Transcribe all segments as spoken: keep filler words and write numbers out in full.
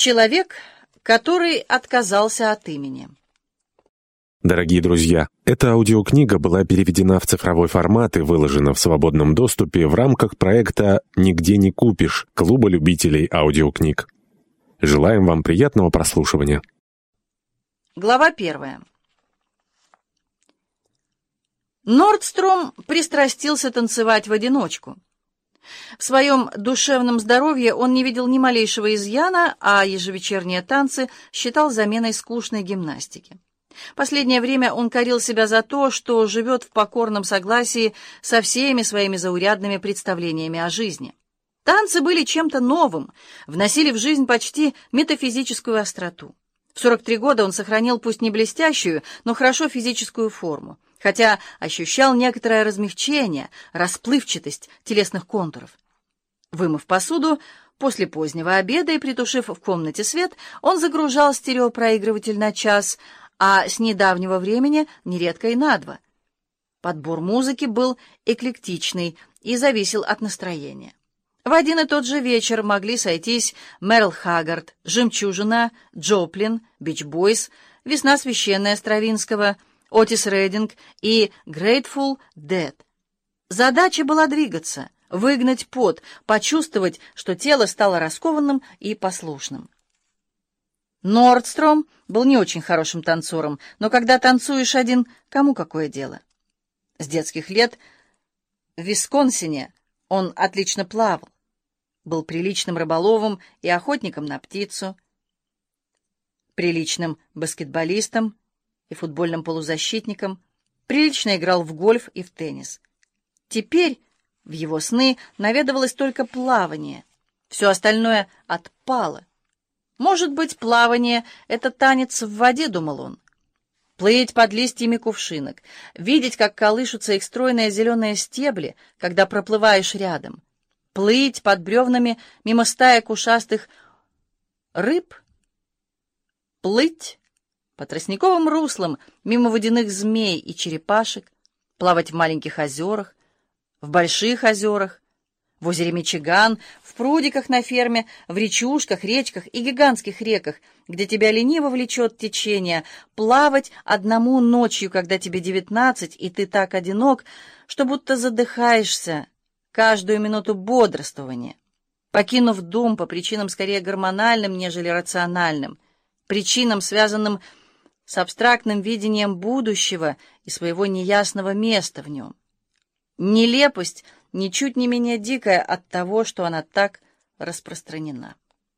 Человек, который отказался от имени. Дорогие друзья, эта аудиокнига была переведена в цифровой формат и выложена в свободном доступе в рамках проекта «Нигде не купишь» Клуба любителей аудиокниг. Желаем вам приятного прослушивания. Глава первая. Нордстром пристрастился танцевать в одиночку. В своем душевном здоровье он не видел ни малейшего изъяна, а ежевечерние танцы считал заменой скучной гимнастики. Последнее время он корил себя за то, что живет в покорном согласии со всеми своими заурядными представлениями о жизни. Танцы были чем-то новым, вносили в жизнь почти метафизическую остроту. В сорок три года он сохранил пусть не блестящую, но хорошо физическую форму, хотя ощущал некоторое размягчение, расплывчатость телесных контуров. Вымыв посуду, после позднего обеда и притушив в комнате свет, он загружал стереопроигрыватель на час, а с недавнего времени нередко и на два. Подбор музыки был эклектичный и зависел от настроения. В один и тот же вечер могли сойтись Мерл Хаггард, «Жемчужина», Джоплин, Бич Бойс, «Весна священная» Стравинского, Отис Рейдинг и Grateful Dead. Задача была двигаться, выгнать пот, почувствовать, что тело стало раскованным и послушным. Нордстром был не очень хорошим танцором, но когда танцуешь один, кому какое дело? С детских лет в Висконсине он отлично плавал, был приличным рыболовом и охотником на птицу, приличным баскетболистом и футбольным полузащитником, прилично играл в гольф и в теннис. Теперь в его сны наведывалось только плавание, все остальное отпало. Может быть, плавание — это танец в воде, думал он. Плыть под листьями кувшинок, видеть, как колышутся их стройные зеленые стебли, когда проплываешь рядом. Плыть под бревнами мимо стаек ушастых рыб. Плыть по тростниковым руслам мимо водяных змей и черепашек, плавать в маленьких озерах, в больших озерах, в озере Мичиган, в прудиках на ферме, в речушках, речках и гигантских реках, где тебя лениво влечет течение, плавать одному ночью, когда тебе девятнадцать, и ты так одинок, что будто задыхаешься каждую минуту бодрствования, покинув дом по причинам скорее гормональным, нежели рациональным, причинам, связанным с абстрактным видением будущего и своего неясного места в нем. Нелепость ничуть не менее дикая от того, что она так распространена.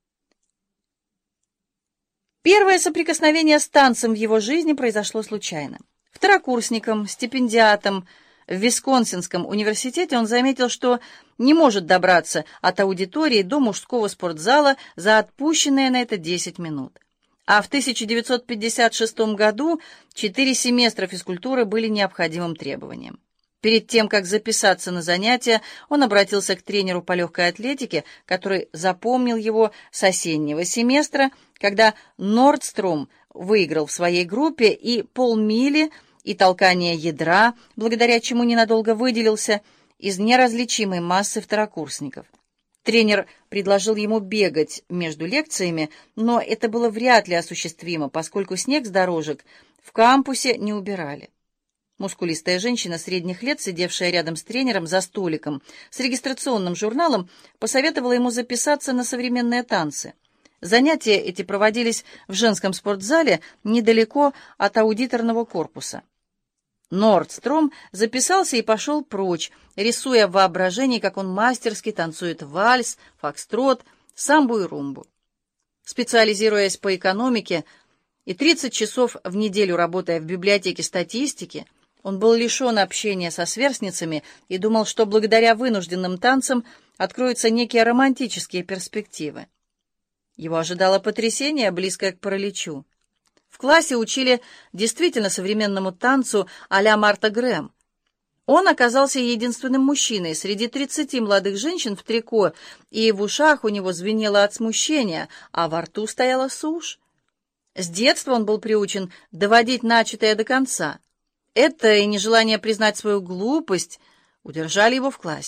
Первое соприкосновение с танцем в его жизни произошло случайно. Второкурсником, стипендиатом в Висконсинском университете он заметил, что не может добраться от аудитории до мужского спортзала за отпущенные на это десять минут. А в тысяча девятьсот пятьдесят шестом году четыре семестра физкультуры были необходимым требованием. Перед тем, как записаться на занятия, он обратился к тренеру по легкой атлетике, который запомнил его с осеннего семестра, когда Нордстром выиграл в своей группе и полмили, и толкание ядра, благодаря чему ненадолго выделился из неразличимой массы второкурсников. Тренер предложил ему бегать между лекциями, но это было вряд ли осуществимо, поскольку снег с дорожек в кампусе не убирали. Мускулистая женщина средних лет, сидевшая рядом с тренером за столиком с регистрационным журналом, посоветовала ему записаться на современные танцы. Занятия эти проводились в женском спортзале недалеко от аудиторного корпуса. Нордстром записался и пошел прочь, рисуя в воображении, как он мастерски танцует вальс, фокстрот, самбу и румбу. Специализируясь по экономике и тридцать часов в неделю работая в библиотеке статистики, он был лишен общения со сверстницами и думал, что благодаря вынужденным танцам откроются некие романтические перспективы. Его ожидало потрясение, близкое к параличу. В классе учили действительно современному танцу а-ля Марта Грэм. Он оказался единственным мужчиной среди тридцати молодых женщин в трико, и в ушах у него звенело от смущения, а во рту стояла сушь. С детства он был приучен доводить начатое до конца. Это и нежелание признать свою глупость удержали его в классе.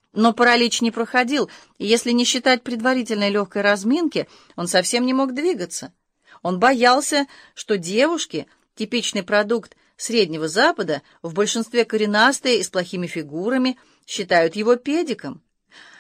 Но паралич не проходил, и если не считать предварительной легкой разминки, он совсем не мог двигаться. Он боялся, что девушки, типичный продукт Среднего Запада, в большинстве коренастые и с плохими фигурами, считают его педиком.